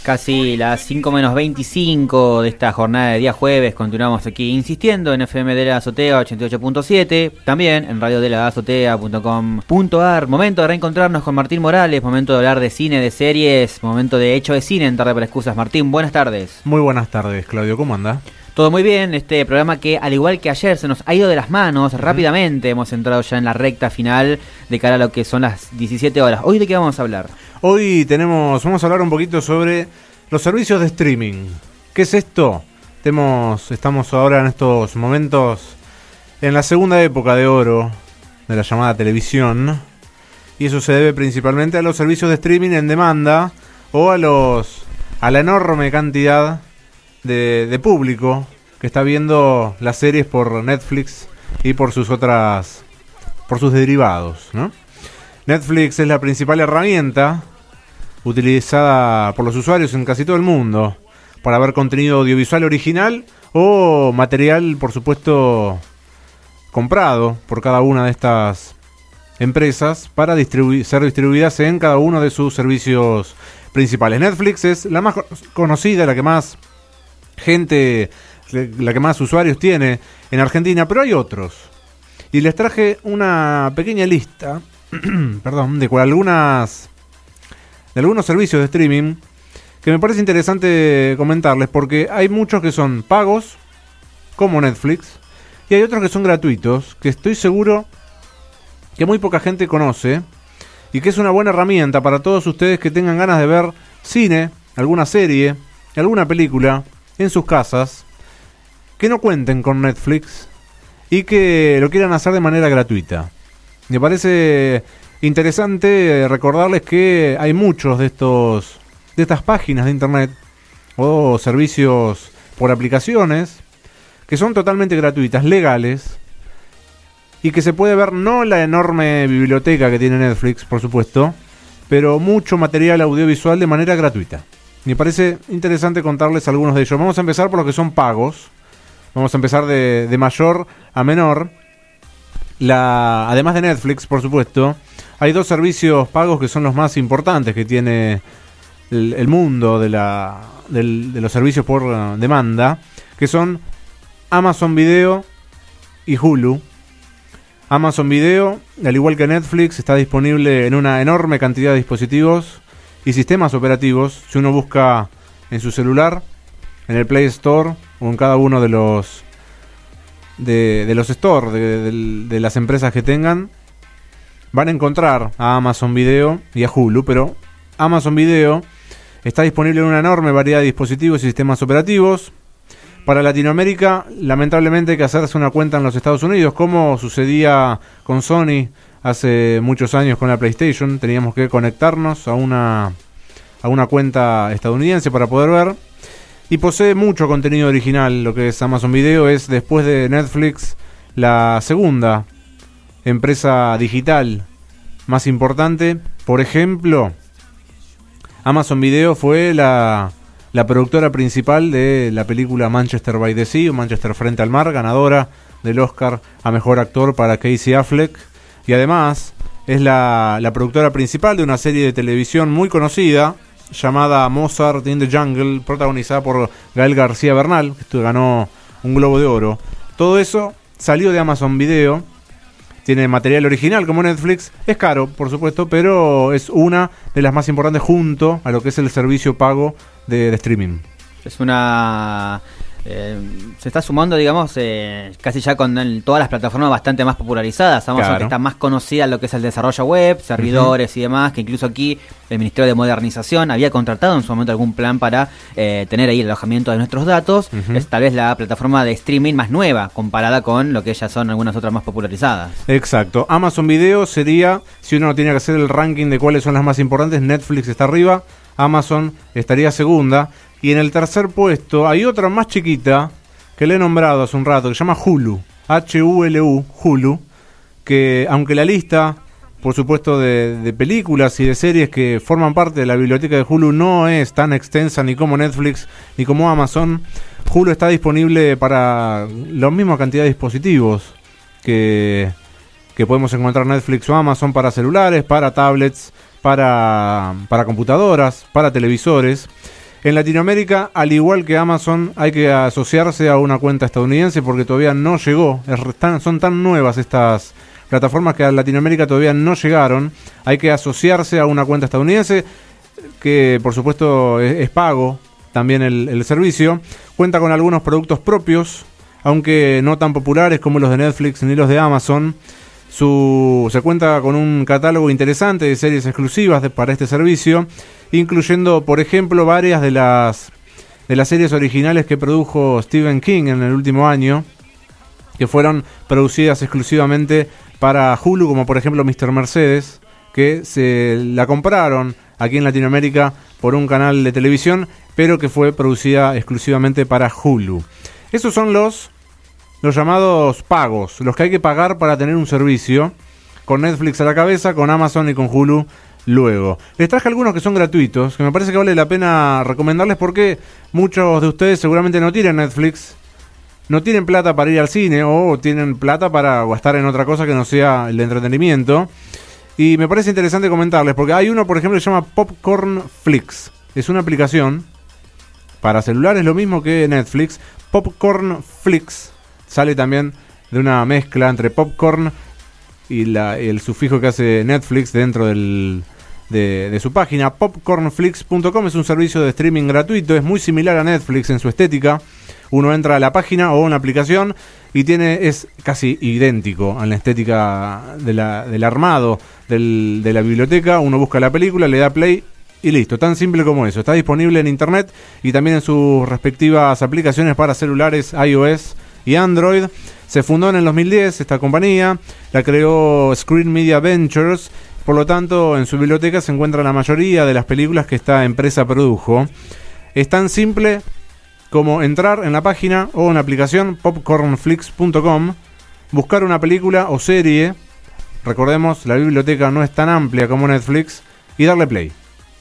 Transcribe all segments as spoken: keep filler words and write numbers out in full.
Casi las cinco menos veinticinco de esta jornada de día jueves. Continuamos aquí insistiendo en F M de la Azotea ochenta y ocho punto siete, también en radio de la azotea punto com punto a r. Momento de reencontrarnos con Martín Morales, momento de hablar de cine, de series, momento de hecho de cine en Tarde para Excusas. Martín, buenas tardes. Muy buenas tardes, Claudio, ¿cómo anda? Todo muy bien, este programa que al igual que ayer se nos ha ido de las manos rápidamente. Hemos entrado ya en la recta final de cara a lo que son las diecisiete horas. ¿Hoy de qué vamos a hablar? Hoy tenemos, vamos a hablar un poquito sobre los servicios de streaming. ¿Qué es esto? Tenemos, estamos ahora en estos momentos en la segunda época de oro de la llamada televisión, y eso se debe principalmente a los servicios de streaming en demanda o a los a la enorme cantidad de, de público que está viendo las series por Netflix y por sus otras por sus derivados, ¿no? Netflix es la principal herramienta utilizada por los usuarios en casi todo el mundo para ver contenido audiovisual original o material, por supuesto, comprado por cada una de estas empresas para distribu- ser distribuidas en cada uno de sus servicios principales. Netflix es la más conocida, la que más gente, la que más usuarios tiene en Argentina, pero hay otros. Y les traje una pequeña lista, perdón, de algunas de algunos servicios de streaming que me parece interesante comentarles, porque hay muchos que son pagos, como Netflix, y hay otros que son gratuitos, que estoy seguro que muy poca gente conoce, y que es una buena herramienta para todos ustedes que tengan ganas de ver cine, alguna serie, alguna película en sus casas, que no cuenten con Netflix y que lo quieran hacer de manera gratuita. Me parece interesante recordarles que hay muchos de estos de estas páginas de internet o servicios por aplicaciones que son totalmente gratuitas, legales, y que se puede ver no la enorme biblioteca que tiene Netflix, por supuesto, pero mucho material audiovisual de manera gratuita. Me parece interesante contarles algunos de ellos. Vamos a empezar por los que son pagos. Vamos a empezar de, de mayor a menor. La, además de Netflix, por supuesto, hay dos servicios pagos que son los más importantes que tiene el, el mundo de, la, del, de los servicios por uh, demanda, que son Amazon Video y Hulu. Amazon Video, al igual que Netflix, está disponible en una enorme cantidad de dispositivos y sistemas operativos. Si uno busca en su celular, en el Play Store o en cada uno de los de, de los stores de, de, de las empresas que tengan, van a encontrar a Amazon Video y a Hulu, pero Amazon Video está disponible en una enorme variedad de dispositivos y sistemas operativos. Para Latinoamérica, lamentablemente hay que hacerse una cuenta en los Estados Unidos, como sucedía con Sony hace muchos años con la PlayStation. Teníamos que conectarnos a una, a una cuenta estadounidense para poder ver. Y posee mucho contenido original. Lo que es Amazon Video es, después de Netflix, la segunda empresa digital más importante. Por ejemplo, Amazon Video fue la, la productora principal de la película Manchester by the Sea, o Manchester frente al mar, ganadora del Oscar a Mejor Actor para Casey Affleck. Y además es la, la productora principal de una serie de televisión muy conocida llamada Mozart in the Jungle, protagonizada por Gael García Bernal, que ganó un Globo de Oro. Todo eso salió de Amazon Video. Tiene material original como Netflix. Es caro, por supuesto, pero es una de las más importantes junto a lo que es el servicio pago de, de streaming. Es una... Eh, se está sumando, digamos, eh, casi ya con el, todas las plataformas bastante más popularizadas. Amazon, claro, que está más conocida en lo que es el desarrollo web, servidores uh-huh. y demás, que incluso aquí el Ministerio de Modernización había contratado en su momento algún plan para eh, tener ahí el alojamiento de nuestros datos. Uh-huh. Es tal vez la plataforma de streaming más nueva comparada con lo que ya son algunas otras más popularizadas. Exacto. Amazon Video sería, si uno tiene que hacer el ranking de cuáles son las más importantes, Netflix está arriba, Amazon estaría segunda. Y en el tercer puesto hay otra más chiquita que le he nombrado hace un rato, que se llama Hulu, H U L U, Hulu, que aunque la lista, por supuesto, de, de películas y de series que forman parte de la biblioteca de Hulu no es tan extensa ni como Netflix ni como Amazon, Hulu está disponible para la misma cantidad de dispositivos que, que podemos encontrar Netflix o Amazon, para celulares, para tablets, para, para computadoras, para televisores. En Latinoamérica, al igual que Amazon, hay que asociarse a una cuenta estadounidense porque todavía no llegó. Es tan, son tan nuevas estas plataformas que a Latinoamérica todavía no llegaron. Hay que asociarse a una cuenta estadounidense que, por supuesto, es, es pago también el, el servicio. Cuenta con algunos productos propios, aunque no tan populares como los de Netflix ni los de Amazon. Su, se cuenta con un catálogo interesante de series exclusivas de, para este servicio, incluyendo, por ejemplo, varias de las de las series originales que produjo Stephen King en el último año, que fueron producidas exclusivamente para Hulu, como por ejemplo míster Mercedes, que se la compraron aquí en Latinoamérica por un canal de televisión, pero que fue producida exclusivamente para Hulu. Esos son los los llamados pagos, los que hay que pagar para tener un servicio, con Netflix a la cabeza, con Amazon y con Hulu luego. Les traje algunos que son gratuitos, que me parece que vale la pena recomendarles porque muchos de ustedes seguramente no tienen Netflix, no tienen plata para ir al cine o tienen plata para gastar en otra cosa que no sea el de entretenimiento. Y me parece interesante comentarles, porque hay uno, por ejemplo, que se llama Popcorn Flix. Es una aplicación para celulares, lo mismo que Netflix. Popcorn Flix sale también de una mezcla entre popcorn y la, el sufijo que hace Netflix dentro del, de, de su página. popcorn flix punto com es un servicio de streaming gratuito, es muy similar a Netflix en su estética. Uno entra a la página o a una aplicación y tiene es casi idéntico a la estética de la, del armado del, de la biblioteca. Uno busca la película, le da play y listo, tan simple como eso. Está disponible en internet y también en sus respectivas aplicaciones para celulares iOS y Android. Se fundó en el dos mil diez esta compañía, la creó Screen Media Ventures, por lo tanto en su biblioteca se encuentra la mayoría de las películas que esta empresa produjo. Es tan simple como entrar en la página o en la aplicación popcorn flix punto com, buscar una película o serie, recordemos la biblioteca no es tan amplia como Netflix, y darle play.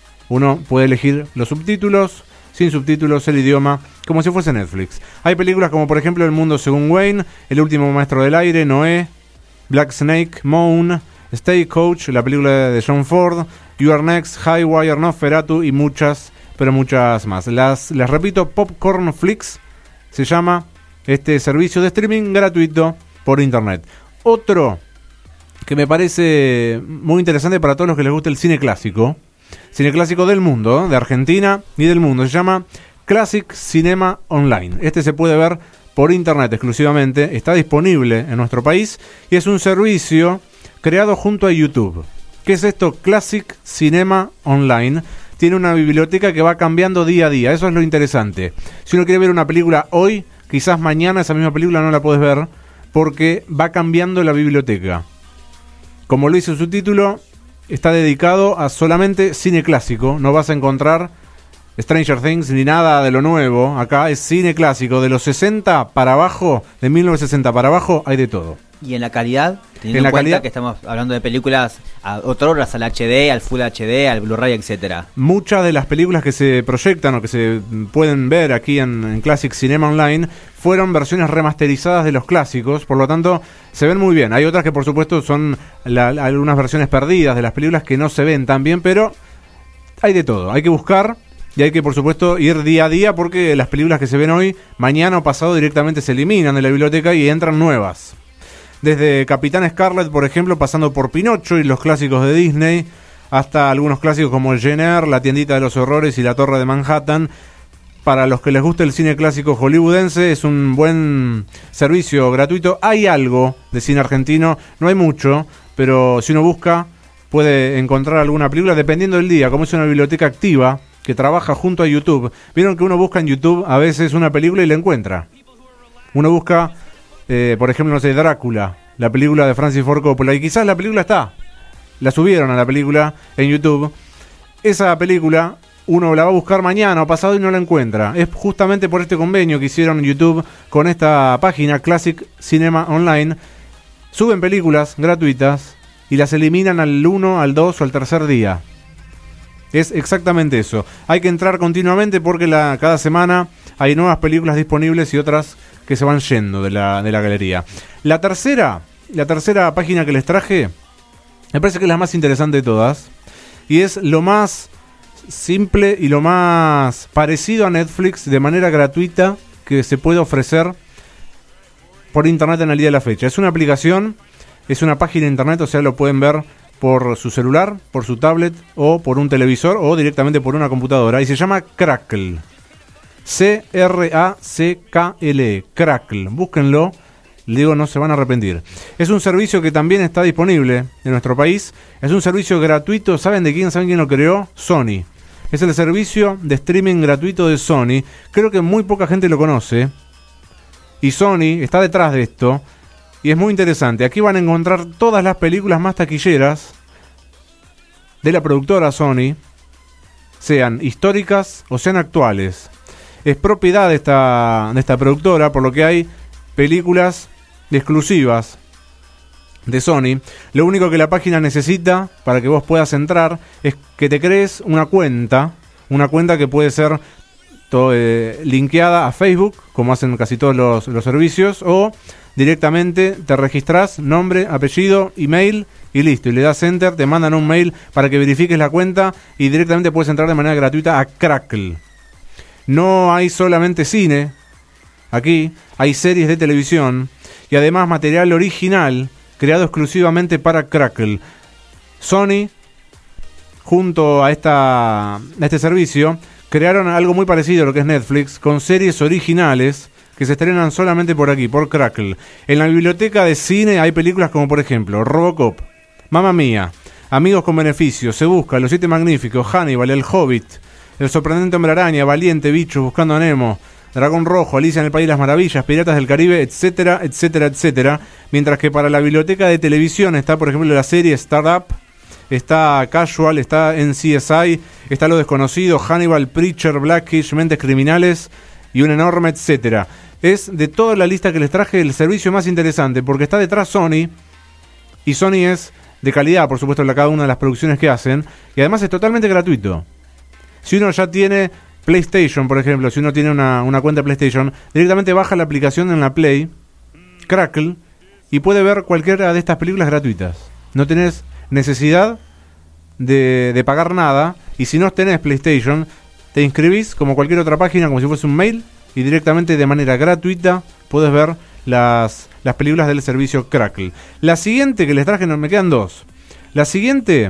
Uno puede elegir los subtítulos, sin subtítulos, el idioma, como si fuese Netflix. Hay películas como por ejemplo El Mundo Según Wayne, El Último Maestro del Aire, Noé, Black Snake, Moon, Stagecoach, la película de John Ford, You Are Next, Highwire, Nosferatu y muchas, pero muchas más. Las, les repito, Popcorn Flix se llama este servicio de streaming gratuito por internet. Otro que me parece muy interesante para todos los que les gusta el cine clásico, cine clásico del mundo, de Argentina y del mundo, se llama Classic Cinema Online. Este se puede ver por internet exclusivamente, está disponible en nuestro país y es un servicio creado junto a YouTube. ¿Qué es esto? Classic Cinema Online. Tiene una biblioteca que va cambiando día a día, eso es lo interesante. Si uno quiere ver una película hoy, quizás mañana esa misma película no la podés ver porque va cambiando la biblioteca. Como lo dice su título, está dedicado a solamente cine clásico, no vas a encontrar Stranger Things ni nada de lo nuevo. Acá es cine clásico, de los sesenta para abajo, de mil novecientos sesenta para abajo, hay de todo. Y en la calidad, teniendo en, la en cuenta calidad, que estamos hablando de películas a otroras al H D, al Full H D, al Blu-ray, etcétera. Muchas de las películas que se proyectan o que se pueden ver aquí en, en Classic Cinema Online fueron versiones remasterizadas de los clásicos, por lo tanto se ven muy bien. Hay otras que por supuesto son la, algunas versiones perdidas de las películas que no se ven tan bien, pero hay de todo, hay que buscar. Y hay que, por supuesto, ir día a día porque las películas que se ven hoy, mañana o pasado directamente se eliminan de la biblioteca y entran nuevas. Desde Capitán Scarlet, por ejemplo, pasando por Pinocho y los clásicos de Disney, hasta algunos clásicos como el Jenner, La Tiendita de los Horrores y La Torre de Manhattan. Para los que les gusta el cine clásico hollywoodense, es un buen servicio gratuito. Hay algo de cine argentino, no hay mucho, pero si uno busca puede encontrar alguna película dependiendo del día. Como es una biblioteca activa que trabaja junto a YouTube. Vieron que uno busca en YouTube a veces una película y la encuentra. Uno busca, eh, por ejemplo, no sé, Drácula, la película de Francis Ford Coppola, y quizás la película está. La subieron a la película en YouTube. Esa película uno la va a buscar mañana o pasado y no la encuentra. Es justamente por este convenio que hicieron YouTube con esta página Classic Cinema Online. Suben películas gratuitas y las eliminan al uno, al dos o al tercer día. Es exactamente eso. Hay que entrar continuamente porque la, cada semana hay nuevas películas disponibles y otras que se van yendo de la, de la galería. La tercera, la tercera página que les traje, me parece que es la más interesante de todas. Y es lo más simple y lo más parecido a Netflix de manera gratuita que se puede ofrecer por internet en el día de la fecha. Es una aplicación, es una página de internet, o sea, lo pueden ver por su celular, por su tablet o por un televisor o directamente por una computadora, y se llama Crackle. C R A C K L E, Crackle. Búsquenlo, le digo, no se van a arrepentir. Es un servicio que también está disponible en nuestro país. Es un servicio gratuito. ¿Saben de quién? ¿Saben quién lo creó? Sony. Es el servicio de streaming gratuito de Sony. Creo que muy poca gente lo conoce. Y Sony está detrás de esto. Y es muy interesante. Aquí van a encontrar todas las películas más taquilleras de la productora Sony, sean históricas o sean actuales. Es propiedad de esta, de esta productora, por lo que hay películas exclusivas de Sony. Lo único que la página necesita para que vos puedas entrar es que te crees una cuenta, una cuenta que puede ser to, eh, linkeada a Facebook, como hacen casi todos los, los servicios, o directamente te registrás, nombre, apellido, email y listo, y le das enter, te mandan un mail para que verifiques la cuenta y directamente puedes entrar de manera gratuita a Crackle. No hay solamente cine aquí, hay series de televisión y además material original creado exclusivamente para Crackle. Sony, junto a, esta, a este servicio, crearon algo muy parecido a lo que es Netflix, con series originales que se estrenan solamente por aquí, por Crackle. En la biblioteca de cine hay películas como, por ejemplo, Robocop, Mamma Mía, Amigos con Beneficios, Se Busca, Los Siete Magníficos, Hannibal, El Hobbit, El Sorprendente Hombre Araña, Valiente, Bichos, Buscando a Nemo, Dragón Rojo, Alicia en el País de las Maravillas, Piratas del Caribe, etcétera, etcétera, etcétera. Mientras que para la biblioteca de televisión está, por ejemplo, la serie Startup, está Casual, está en C S I, está Lo Desconocido, Hannibal, Preacher, Blackish, Mentes Criminales y un enorme etcétera. Es de toda la lista que les traje el servicio más interesante, porque está detrás Sony, y Sony es de calidad, por supuesto, en cada una de las producciones que hacen, y además es totalmente gratuito. Si uno ya tiene PlayStation, por ejemplo, si uno tiene una, una cuenta de PlayStation, directamente baja la aplicación en la Play, Crackle, y puede ver cualquiera de estas películas gratuitas. No tenés necesidad de, de pagar nada, y si no tenés PlayStation, te inscribís como cualquier otra página, como si fuese un mail, y directamente de manera gratuita puedes ver las, las películas del servicio Crackle. La siguiente que les traje, no, me quedan dos. La siguiente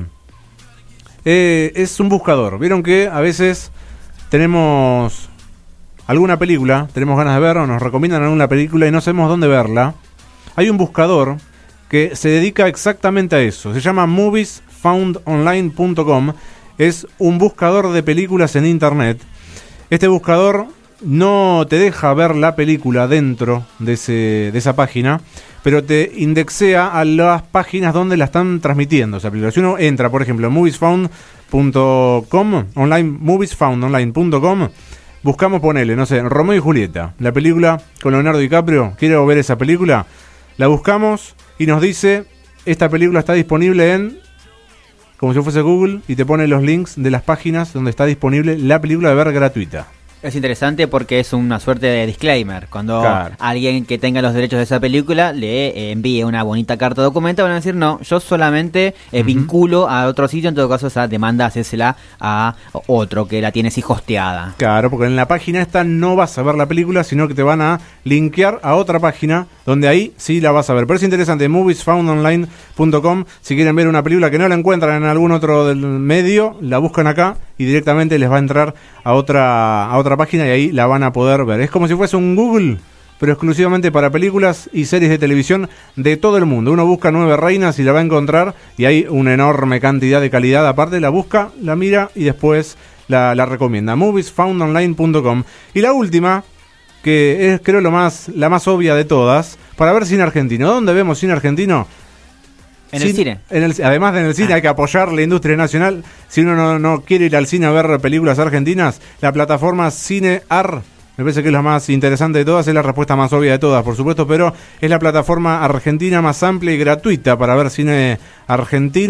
eh, es un buscador. Vieron que a veces tenemos alguna película, tenemos ganas de ver o nos recomiendan alguna película y no sabemos dónde verla. Hay un buscador que se dedica exactamente a eso. Se llama movies found online punto com. Es un buscador de películas en internet. Este buscador no te deja ver la película dentro de, ese, de esa página, pero te indexea a las páginas donde la están transmitiendo esa película. Si uno entra, por ejemplo, en movies found punto com, online, movies found online punto com, buscamos, ponele, no sé, Romeo y Julieta, la película con Leonardo DiCaprio, quiero ver esa película, la buscamos y nos dice, esta película está disponible en, como si fuese Google, y te pone los links de las páginas donde está disponible la película de ver gratuita. Es interesante porque es una suerte de disclaimer. Cuando claro. alguien que tenga los derechos de esa película le eh, envíe una bonita carta de documento, van a decir, no, yo solamente eh, uh-huh. vinculo a otro sitio, en todo caso esa demanda hacésela a otro que la tiene así hosteada. Claro, porque en la página esta no vas a ver la película, sino que te van a linkear a otra página donde ahí sí la vas a ver. Pero es interesante, movies found online punto com, si quieren ver una película que no la encuentran en algún otro del medio, la buscan acá y directamente les va a entrar a otra a otra página y ahí la van a poder ver. Es como si fuese un Google, pero exclusivamente para películas y series de televisión de todo el mundo. Uno busca Nueve Reinas y la va a encontrar y hay una enorme cantidad de calidad. Aparte la busca, la mira y después la, la recomienda. movies found online punto com. Y la última, que es creo lo más la más obvia de todas, para ver cine argentino. ¿Dónde vemos cine argentino? En el cine. En el, además de en el cine, ah. hay que apoyar la industria nacional. Si uno no, no quiere ir al cine a ver películas argentinas, la plataforma CineAr, me parece que es la más interesante de todas, es la respuesta más obvia de todas, por supuesto, pero es la plataforma argentina más amplia y gratuita para ver cine argentino.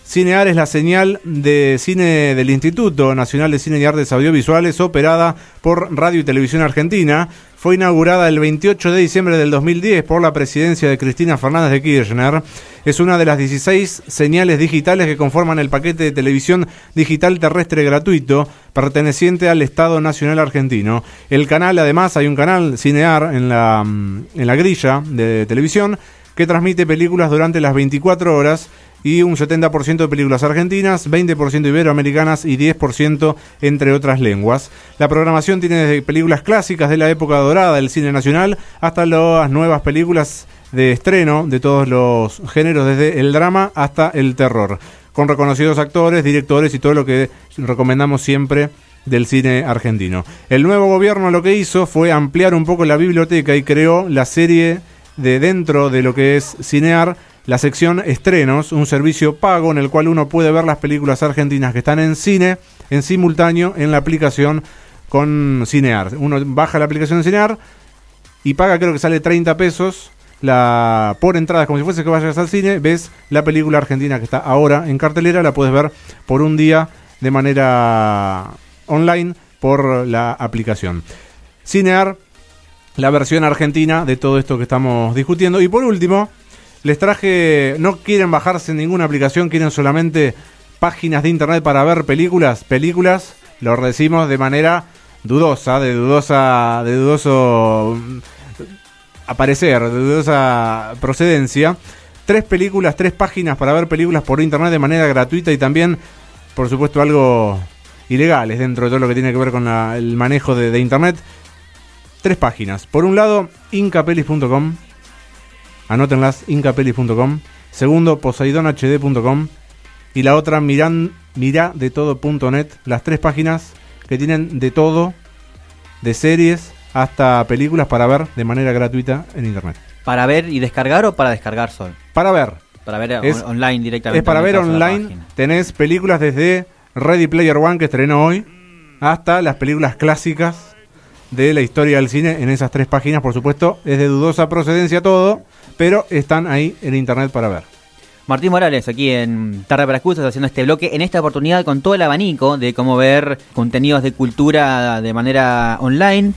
Cinear es la señal de cine del Instituto Nacional de Cine y Artes Audiovisuales, operada por Radio y Televisión Argentina. Fue inaugurada el veintiocho de diciembre del dos mil diez por la presidencia de Cristina Fernández de Kirchner. Es una de las dieciséis señales digitales que conforman el paquete de televisión digital terrestre gratuito perteneciente al Estado Nacional Argentino. El canal, además, hay un canal Cinear en la, en la grilla de televisión que transmite películas durante las veinticuatro horas y un setenta por ciento de películas argentinas, veinte por ciento iberoamericanas y diez por ciento entre otras lenguas. La programación tiene desde películas clásicas de la época dorada del cine nacional hasta las nuevas películas de estreno de todos los géneros, desde el drama hasta el terror, con reconocidos actores, directores y todo lo que recomendamos siempre del cine argentino. El nuevo gobierno lo que hizo fue ampliar un poco la biblioteca y creó la serie de dentro de lo que es Cinear, la sección Estrenos, un servicio pago en el cual uno puede ver las películas argentinas que están en cine en simultáneo en la aplicación con Cinear. Uno baja la aplicación de Cinear y paga, creo que sale treinta pesos la, por entradas, como si fuese que vayas al cine, ves la película argentina que está ahora en cartelera, la puedes ver por un día de manera online por la aplicación. Cinear, la versión argentina de todo esto que estamos discutiendo. Y por último, les traje, no quieren bajarse ninguna aplicación, quieren solamente páginas de internet para ver películas, películas, lo decimos de manera dudosa, de dudosa, de dudoso aparecer, de dudosa procedencia. Tres películas, tres páginas para ver películas por internet de manera gratuita y también, por supuesto, algo ilegales dentro de todo lo que tiene que ver con la, el manejo de, de internet. Tres páginas. Por un lado, incapelis punto com. Anótenlas, incapelis punto com. Segundo, poseidon h d punto com. Y la otra, miran, miradetodo punto net. Las tres páginas que tienen de todo, de series hasta películas para ver de manera gratuita en internet. ¿Para ver y descargar o para descargar solo? Para ver. Para ver es, on- online directamente. Es para ver online. Tenés películas desde Ready Player One, que estrenó hoy, hasta las películas clásicas de la historia del cine en esas tres páginas. Por supuesto, es de dudosa procedencia todo, pero están ahí en internet para ver. Martín Morales, aquí en Tarde para Excusas, haciendo este bloque, en esta oportunidad con todo el abanico de cómo ver contenidos de cultura de manera online.